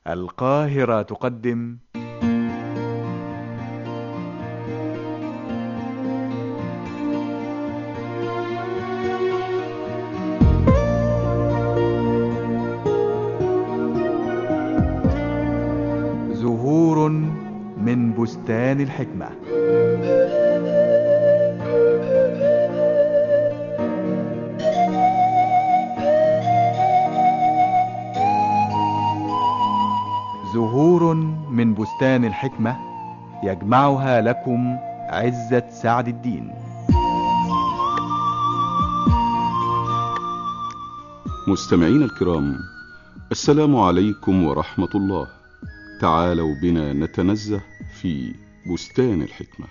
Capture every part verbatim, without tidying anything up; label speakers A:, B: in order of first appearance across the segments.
A: القاهرة تقدم زهور من بستان الحكمة. زهور من بستان الحكمة يجمعها لكم عزت سعد الدين.
B: مستمعين الكرام، السلام عليكم ورحمة الله. تعالوا بنا نتنزه في بستان الحكمة.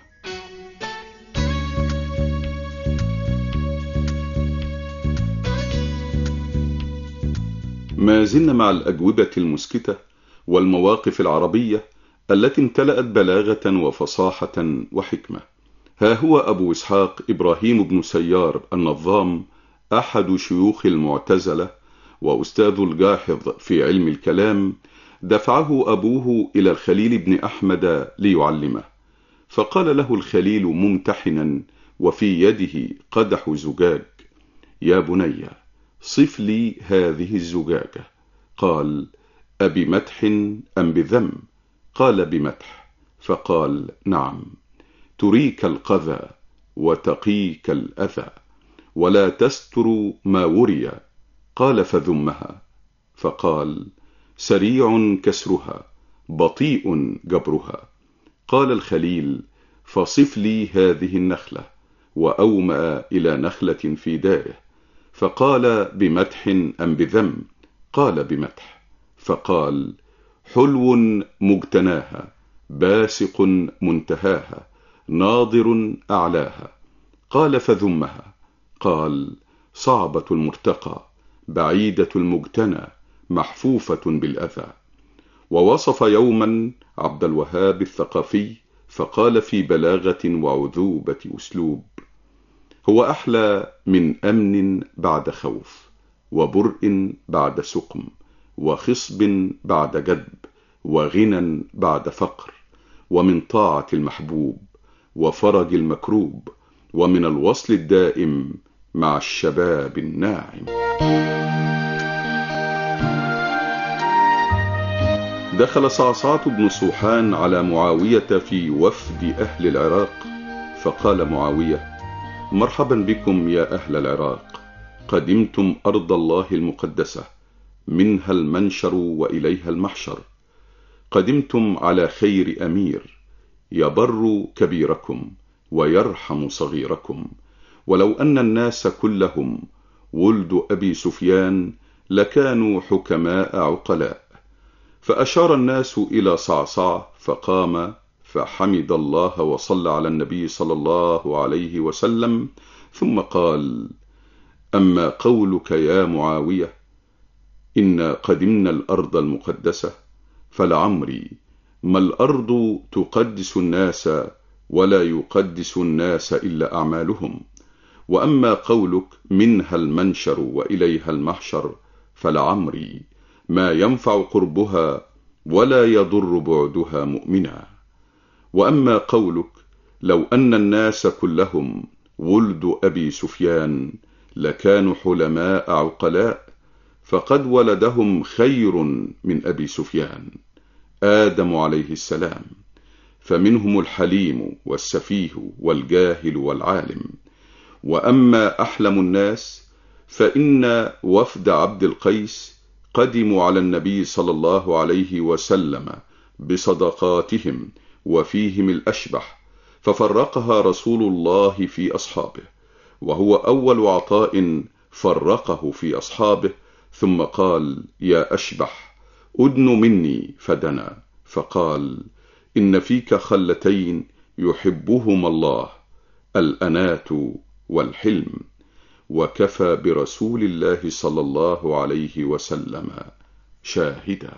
B: ما زلنا مع الأجوبة المسكتة والمواقف العربية التي امتلأت بلاغة وفصاحة وحكمة. ها هو أبو إسحاق إبراهيم بن سيار النظام، أحد شيوخ المعتزلة وأستاذ الجاحظ في علم الكلام، دفعه أبوه إلى الخليل بن أحمد ليعلمه، فقال له الخليل ممتحنا وفي يده قدح زجاج: يا بني، صف لي هذه الزجاجة. قال: أبمدح أم بذم؟ قال: بمدح. فقال: نعم، تريك القذى وتقيك الأذى ولا تستر ما وري. قال: فذمها. فقال: سريع كسرها بطيء جبرها. قال الخليل: فصف لي هذه النخلة، وأومأ إلى نخلة في داره، فقال: بمدح أم بذم؟ قال: بمدح. فقال: حلو مجتناها باسق منتهاها ناضر أعلاها. قال: فذمها. قال: صعبة المرتقى بعيدة المجتنى محفوفة بالأذى. ووصف يوما عبد الوهاب الثقفي فقال في بلاغة وعذوبة أسلوب: هو أحلى من أمن بعد خوف، وبرء بعد سقم، وخصب بعد جدب، وغنى بعد فقر، ومن طاعة المحبوب، وفرج المكروب، ومن الوصل الدائم مع الشباب الناعم. دخل صعصعة بن سوحان على معاوية في وفد أهل العراق، فقال معاوية: مرحبا بكم يا أهل العراق، قدمتم أرض الله المقدسة، منها المنشر وإليها المحشر. قدمتم على خير أمير يبر كبيركم ويرحم صغيركم، ولو أن الناس كلهم ولد أبي سفيان لكانوا حكماء عقلاء. فأشار الناس إلى صعصع فقام فحمد الله وصلى على النبي صلى الله عليه وسلم، ثم قال: أما قولك يا معاوية إنا قدمنا الأرض المقدسة، فلعمري ما الأرض تقدس الناس ولا يقدس الناس إلا أعمالهم. وأما قولك منها المنشر وإليها المحشر، فلعمري ما ينفع قربها ولا يضر بعدها مؤمنا. وأما قولك لو أن الناس كلهم ولد أبي سفيان لكانوا حلماء عقلاء، فقد ولدهم خير من أبي سفيان، آدم عليه السلام، فمنهم الحليم والسفيه والجاهل والعالم. وأما أحلم الناس فإن وفد عبد القيس قدموا على النبي صلى الله عليه وسلم بصدقاتهم وفيهم الأشبح، ففرقها رسول الله في أصحابه، وهو أول عطاء فرقه في أصحابه، ثم قال: يا أشبح أدن مني، فدنا، فقال: إن فيك خلتين يحبهما الله، الأنات والحلم، وكفى برسول الله صلى الله عليه وسلم شاهدا.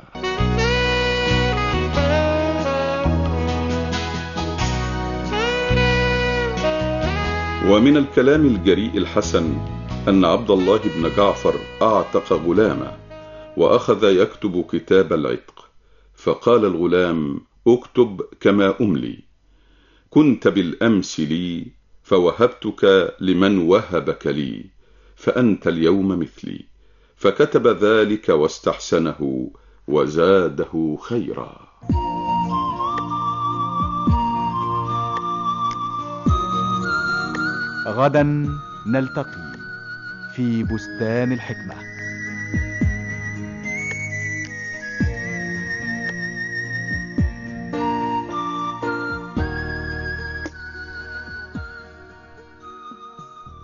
B: ومن الكلام الجريء الحسن أن عبد الله بن جعفر أعتق غلاما، وأخذ يكتب كتاب العتق، فقال الغلام: اكتب كما أملي. كنت بالأمس لي فوهبتك لمن وهبك لي، فأنت اليوم مثلي. فكتب ذلك واستحسنه وزاده خيرا.
A: غدا نلتقي في بستان الحكمة.